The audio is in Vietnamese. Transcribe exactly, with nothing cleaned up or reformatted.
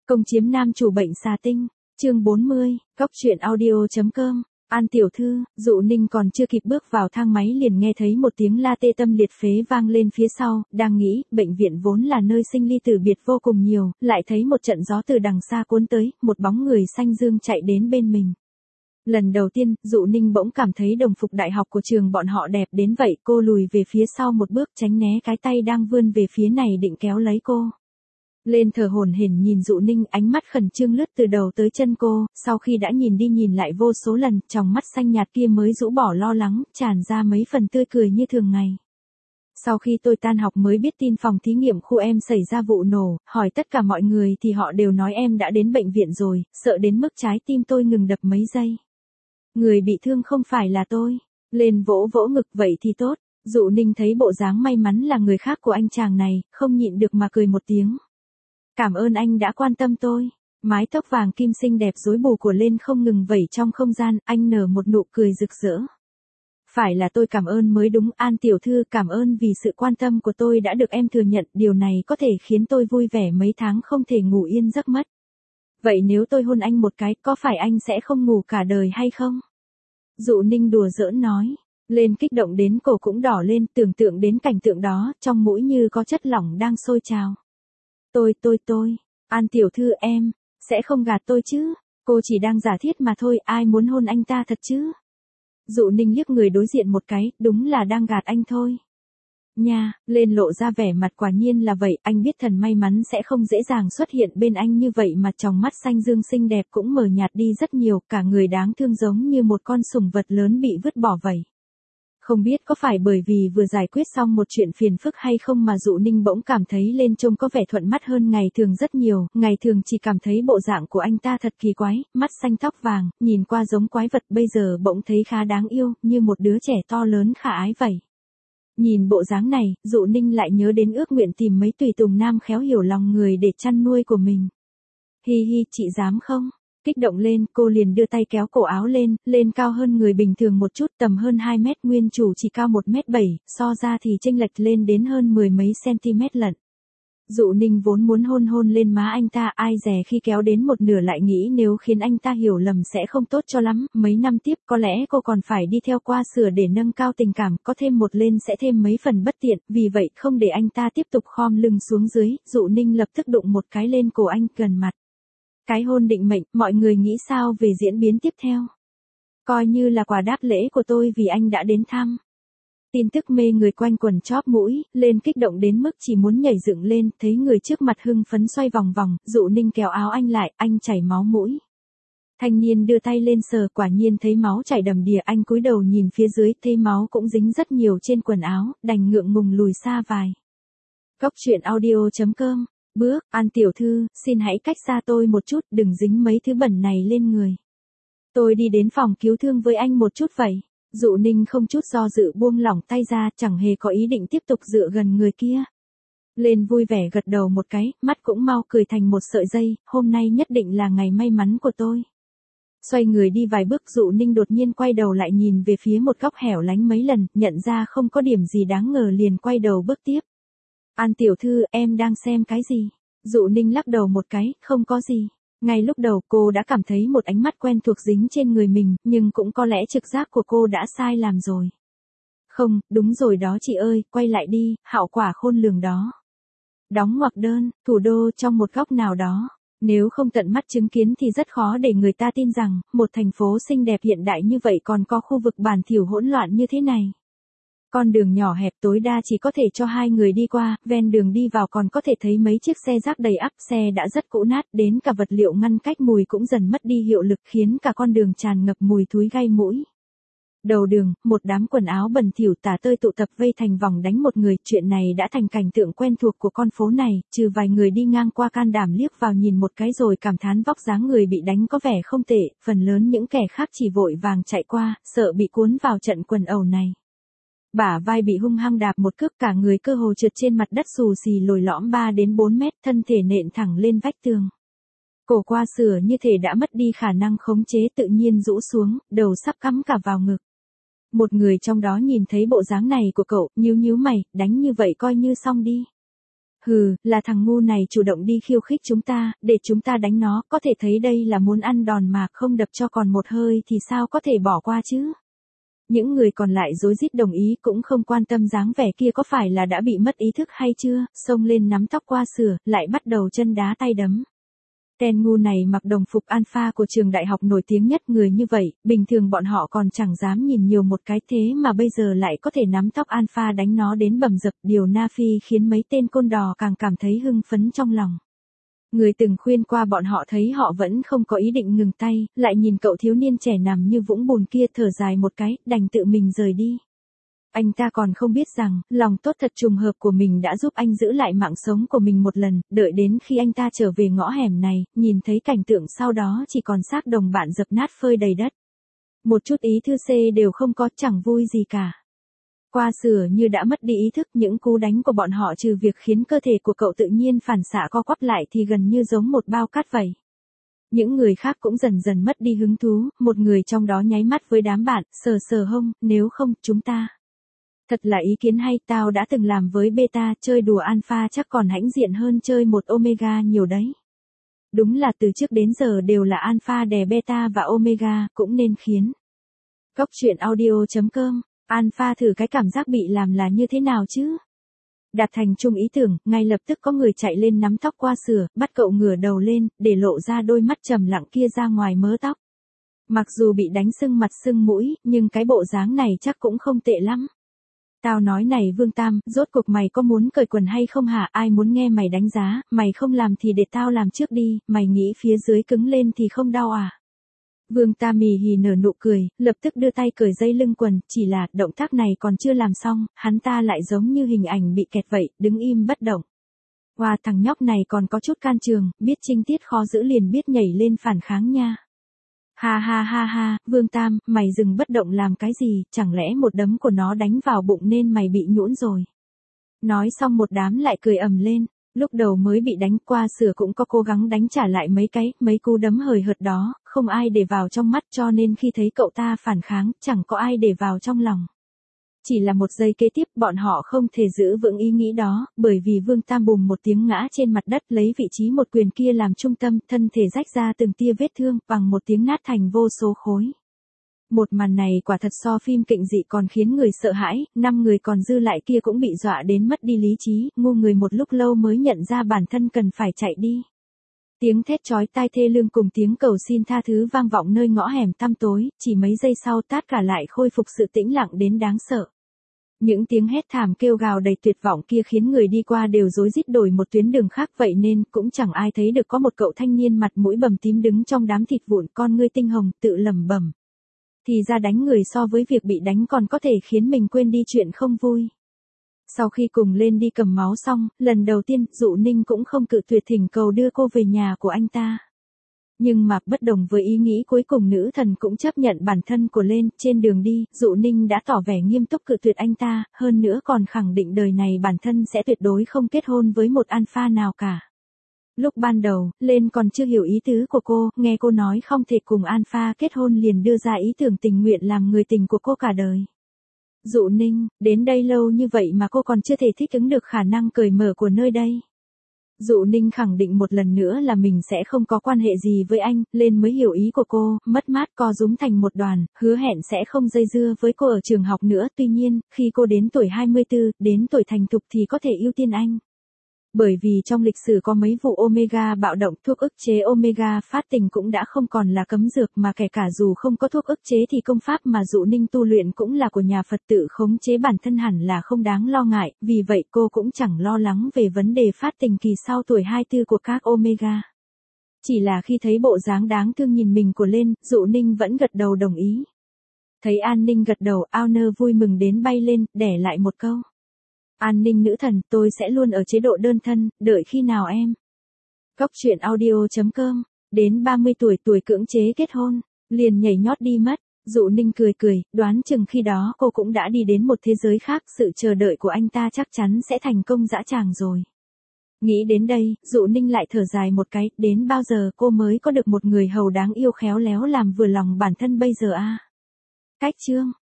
Công chiếm nam chủ bệnh xà tinh, chương bốn mươi, góc truyện audio.com, An tiểu thư, Dụ Ninh còn chưa kịp bước vào thang máy liền nghe thấy một tiếng la tê tâm liệt phế vang lên phía sau, đang nghĩ, bệnh viện vốn là nơi sinh ly tử biệt vô cùng nhiều, lại thấy một trận gió từ đằng xa cuốn tới, một bóng người xanh dương chạy đến bên mình. Lần đầu tiên, Dụ Ninh bỗng cảm thấy đồng phục đại học của trường bọn họ đẹp đến vậy, cô lùi về phía sau một bước tránh né cái tay đang vươn về phía này định kéo lấy cô. Lên thở hổn hển nhìn Dụ Ninh, ánh mắt khẩn trương lướt từ đầu tới chân cô, sau khi đã nhìn đi nhìn lại vô số lần, trong mắt xanh nhạt kia mới rũ bỏ lo lắng, tràn ra mấy phần tươi cười như thường ngày. Sau khi tôi tan học mới biết tin phòng thí nghiệm khu em xảy ra vụ nổ, hỏi tất cả mọi người thì họ đều nói em đã đến bệnh viện rồi, sợ đến mức trái tim tôi ngừng đập mấy giây. Người bị thương không phải là tôi. Lên vỗ vỗ ngực, vậy thì tốt. Dụ Ninh thấy bộ dáng may mắn là người khác của anh chàng này, không nhịn được mà cười một tiếng. Cảm ơn anh đã quan tâm tôi. Mái tóc vàng kim xinh đẹp rối bù của Lên không ngừng vẩy trong không gian, anh nở một nụ cười rực rỡ. Phải là tôi cảm ơn mới đúng, An tiểu thư, cảm ơn vì sự quan tâm của tôi đã được em thừa nhận, điều này có thể khiến tôi vui vẻ mấy tháng không thể ngủ yên giấc mất. Vậy nếu tôi hôn anh một cái, có phải anh sẽ không ngủ cả đời hay không? Dụ Ninh đùa giỡn nói. Lên kích động đến cổ cũng đỏ lên, tưởng tượng đến cảnh tượng đó, trong mũi như có chất lỏng đang sôi trào. Tôi, tôi, tôi, An tiểu thư em, sẽ không gạt tôi chứ, cô chỉ đang giả thiết mà thôi, ai muốn hôn anh ta thật chứ? Dụ Ninh liếc người đối diện một cái, đúng là đang gạt anh thôi. Nha, Lên lộ ra vẻ mặt quả nhiên là vậy, anh biết thần may mắn sẽ không dễ dàng xuất hiện bên anh như vậy mà trong mắt xanh dương xinh đẹp cũng mờ nhạt đi rất nhiều, cả người đáng thương giống như một con sủng vật lớn bị vứt bỏ vậy. Không biết có phải bởi vì vừa giải quyết xong một chuyện phiền phức hay không mà Dụ Ninh bỗng cảm thấy Lên trông có vẻ thuận mắt hơn ngày thường rất nhiều, ngày thường chỉ cảm thấy bộ dạng của anh ta thật kỳ quái, mắt xanh tóc vàng, nhìn qua giống quái vật, bây giờ bỗng thấy khá đáng yêu, như một đứa trẻ to lớn khả ái vậy. Nhìn bộ dáng này, Dụ Ninh lại nhớ đến ước nguyện tìm mấy tùy tùng nam khéo hiểu lòng người để chăn nuôi của mình. Hi hi, chị dám không? Kích động lên, cô liền đưa tay kéo cổ áo lên, Lên cao hơn người bình thường một chút, tầm hơn hai mét, nguyên chủ chỉ cao một mét bảy, so ra thì chênh lệch lên đến hơn mười mấy cm lận. Dụ Ninh vốn muốn hôn hôn lên má anh ta, ai dè khi kéo đến một nửa lại nghĩ nếu khiến anh ta hiểu lầm sẽ không tốt cho lắm, mấy năm tiếp có lẽ cô còn phải đi theo qua sửa để nâng cao tình cảm, có thêm một Lên sẽ thêm mấy phần bất tiện, vì vậy không để anh ta tiếp tục khom lưng xuống dưới, Dụ Ninh lập tức đụng một cái lên cổ anh gần mặt. Cái hôn định mệnh, mọi người nghĩ sao về diễn biến tiếp theo? Coi như là quà đáp lễ của tôi vì anh đã đến thăm. Tin tức mê người quanh quần chóp mũi, Lên kích động đến mức chỉ muốn nhảy dựng lên, thấy người trước mặt hưng phấn xoay vòng vòng, Dụ Ninh kéo áo anh lại, anh chảy máu mũi. Thanh niên đưa tay lên sờ, quả nhiên thấy máu chảy đầm đìa, anh cúi đầu nhìn phía dưới, thấy máu cũng dính rất nhiều trên quần áo, đành ngượng ngùng lùi xa vài. Góc truyện audio.com, bước, An tiểu thư, xin hãy cách xa tôi một chút, đừng dính mấy thứ bẩn này lên người. Tôi đi đến phòng cứu thương với anh một chút vậy. Dụ Ninh không chút do dự buông lỏng tay ra, chẳng hề có ý định tiếp tục dựa gần người kia. Lên vui vẻ gật đầu một cái, mắt cũng mau cười thành một sợi dây, hôm nay nhất định là ngày may mắn của tôi. Xoay người đi vài bước, Dụ Ninh đột nhiên quay đầu lại nhìn về phía một góc hẻo lánh mấy lần, nhận ra không có điểm gì đáng ngờ liền quay đầu bước tiếp. An tiểu thư, em đang xem cái gì? Dụ Ninh lắc đầu một cái, không có gì. Ngay lúc đầu cô đã cảm thấy một ánh mắt quen thuộc dính trên người mình, nhưng cũng có lẽ trực giác của cô đã sai làm rồi. Không, đúng rồi đó chị ơi, quay lại đi, hạo quả khôn lường đó. Đóng ngoặc đơn, thủ đô trong một góc nào đó. Nếu không tận mắt chứng kiến thì rất khó để người ta tin rằng, một thành phố xinh đẹp hiện đại như vậy còn có khu vực bản thiểu hỗn loạn như thế này. Con đường nhỏ hẹp tối đa chỉ có thể cho hai người đi qua, ven đường đi vào còn có thể thấy mấy chiếc xe rác đầy ắp, xe đã rất cũ nát, đến cả vật liệu ngăn cách mùi cũng dần mất đi hiệu lực khiến cả con đường tràn ngập mùi thúi gây mũi. Đầu đường, một đám quần áo bẩn thỉu tả tơi tụ tập vây thành vòng đánh một người, chuyện này đã thành cảnh tượng quen thuộc của con phố này, trừ vài người đi ngang qua can đảm liếc vào nhìn một cái rồi cảm thán vóc dáng người bị đánh có vẻ không tệ, phần lớn những kẻ khác chỉ vội vàng chạy qua, sợ bị cuốn vào trận quần ẩu này. Bả vai bị hung hăng đạp một cước, cả người cơ hồ trượt trên mặt đất xù xì lồi lõm ba đến bốn mét, thân thể nện thẳng lên vách tường. Cổ qua sửa như thể đã mất đi khả năng khống chế, tự nhiên rũ xuống, đầu sắp cắm cả vào ngực. Một người trong đó nhìn thấy bộ dáng này của cậu, nhíu nhíu mày, đánh như vậy coi như xong đi. Hừ, là thằng ngu này chủ động đi khiêu khích chúng ta, để chúng ta đánh nó, có thể thấy đây là muốn ăn đòn mà không đập cho còn một hơi thì sao có thể bỏ qua chứ. Những người còn lại rối rít đồng ý cũng không quan tâm dáng vẻ kia có phải là đã bị mất ý thức hay chưa, xông lên nắm tóc qua sửa, lại bắt đầu chân đá tay đấm. Tên ngu này mặc đồng phục alpha của trường đại học nổi tiếng nhất người như vậy, bình thường bọn họ còn chẳng dám nhìn nhiều một cái thế mà bây giờ lại có thể nắm tóc alpha đánh nó đến bầm dập, điều na phi khiến mấy tên côn đò càng cảm thấy hưng phấn trong lòng. Người từng khuyên qua bọn họ thấy họ vẫn không có ý định ngừng tay, lại nhìn cậu thiếu niên trẻ nằm như vũng bùn kia thở dài một cái, đành tự mình rời đi. Anh ta còn không biết rằng, lòng tốt thật trùng hợp của mình đã giúp anh giữ lại mạng sống của mình một lần, đợi đến khi anh ta trở về ngõ hẻm này, nhìn thấy cảnh tượng sau đó chỉ còn xác đồng bạn dập nát phơi đầy đất. Một chút ý thư C đều không có, chẳng vui gì cả. Qua sửa như đã mất đi ý thức, những cú đánh của bọn họ trừ việc khiến cơ thể của cậu tự nhiên phản xạ co quắp lại thì gần như giống một bao cát vậy. Những người khác cũng dần dần mất đi hứng thú, một người trong đó nháy mắt với đám bạn, sờ sờ hông, nếu không, chúng ta. Thật là ý kiến hay, tao đã từng làm với beta, chơi đùa alpha chắc còn hãnh diện hơn chơi một omega nhiều đấy. Đúng là từ trước đến giờ đều là alpha đè beta và omega, cũng nên khiến. Cốc truyện audio chấm com, alpha thử cái cảm giác bị làm là như thế nào chứ? Đạt thành chung ý tưởng, ngay lập tức có người chạy lên nắm tóc qua sửa, bắt cậu ngửa đầu lên, để lộ ra đôi mắt trầm lặng kia ra ngoài mớ tóc. Mặc dù bị đánh sưng mặt sưng mũi, nhưng cái bộ dáng này chắc cũng không tệ lắm. Tao nói này Vương Tam, rốt cuộc mày có muốn cởi quần hay không hả? Ai muốn nghe mày đánh giá, mày không làm thì để tao làm trước đi, mày nghĩ phía dưới cứng lên thì không đau à? Vương Tam mì hì nở nụ cười, lập tức đưa tay cởi dây lưng quần, chỉ là động tác này còn chưa làm xong, hắn ta lại giống như hình ảnh bị kẹt vậy, đứng im bất động. Wow, thằng nhóc này còn có chút can trường, biết trinh tiết khó giữ liền biết nhảy lên phản kháng nha. Ha ha ha ha, Vương Tam, mày dừng bất động làm cái gì, chẳng lẽ một đấm của nó đánh vào bụng nên mày bị nhũn rồi. Nói xong một đám lại cười ầm lên, lúc đầu mới bị đánh qua sửa cũng có cố gắng đánh trả lại mấy cái, mấy cú đấm hời hợt đó, không ai để vào trong mắt cho nên khi thấy cậu ta phản kháng, chẳng có ai để vào trong lòng. Chỉ là một giây kế tiếp bọn họ không thể giữ vững ý nghĩ đó, bởi vì Vương Tam bùm một tiếng ngã trên mặt đất lấy vị trí một quyền kia làm trung tâm, thân thể rách ra từng tia vết thương, bằng một tiếng nát thành vô số khối. Một màn này quả thật so phim kịch dị còn khiến người sợ hãi, năm người còn dư lại kia cũng bị dọa đến mất đi lý trí, ngu người một lúc lâu mới nhận ra bản thân cần phải chạy đi. Tiếng thét chói tai thê lương cùng tiếng cầu xin tha thứ vang vọng nơi ngõ hẻm tăm tối, chỉ mấy giây sau tất cả lại khôi phục sự tĩnh lặng đến đáng sợ. Những tiếng hét thảm kêu gào đầy tuyệt vọng kia khiến người đi qua đều rối rít đổi một tuyến đường khác vậy nên cũng chẳng ai thấy được có một cậu thanh niên mặt mũi bầm tím đứng trong đám thịt vụn con ngươi tinh hồng tự lẩm bẩm. Thì ra đánh người so với việc bị đánh còn có thể khiến mình quên đi chuyện không vui. Sau khi cùng lên đi cầm máu xong, lần đầu tiên Dụ Ninh cũng không cự tuyệt thỉnh cầu đưa cô về nhà của anh ta. Nhưng mà bất đồng với ý nghĩ cuối cùng nữ thần cũng chấp nhận bản thân của lên, trên đường đi, Dụ Ninh đã tỏ vẻ nghiêm túc cự tuyệt anh ta, hơn nữa còn khẳng định đời này bản thân sẽ tuyệt đối không kết hôn với một alpha nào cả. Lúc ban đầu, lên còn chưa hiểu ý tứ của cô, nghe cô nói không thể cùng alpha kết hôn liền đưa ra ý tưởng tình nguyện làm người tình của cô cả đời. Dụ Ninh, đến đây lâu như vậy mà cô còn chưa thể thích ứng được khả năng cởi mở của nơi đây. Dụ Ninh khẳng định một lần nữa là mình sẽ không có quan hệ gì với anh, lên mới hiểu ý của cô, mất mát co rúm thành một đoàn, hứa hẹn sẽ không dây dưa với cô ở trường học nữa, tuy nhiên, khi cô đến tuổi hai mươi tư, đến tuổi thành thục thì có thể ưu tiên anh. Bởi vì trong lịch sử có mấy vụ omega bạo động, thuốc ức chế omega phát tình cũng đã không còn là cấm dược mà kể cả dù không có thuốc ức chế thì công pháp mà Dụ Ninh tu luyện cũng là của nhà Phật tự khống chế bản thân hẳn là không đáng lo ngại, vì vậy cô cũng chẳng lo lắng về vấn đề phát tình kỳ sau tuổi hai mươi tư của các omega. Chỉ là khi thấy bộ dáng đáng thương nhìn mình của lên, Dụ Ninh vẫn gật đầu đồng ý. Thấy An Ninh gật đầu, Ao Nơ vui mừng đến bay lên, đẻ lại một câu. An Ninh nữ thần, tôi sẽ luôn ở chế độ đơn thân, đợi khi nào em? Cốc truyện audio chấm com, đến ba mươi tuổi tuổi cưỡng chế kết hôn, liền nhảy nhót đi mất. Dụ Ninh cười cười, đoán chừng khi đó cô cũng đã đi đến một thế giới khác, sự chờ đợi của anh ta chắc chắn sẽ thành công dã tràng rồi. Nghĩ đến đây, Dụ Ninh lại thở dài một cái, đến bao giờ cô mới có được một người hầu đáng yêu khéo léo làm vừa lòng bản thân bây giờ a? À? Cách chương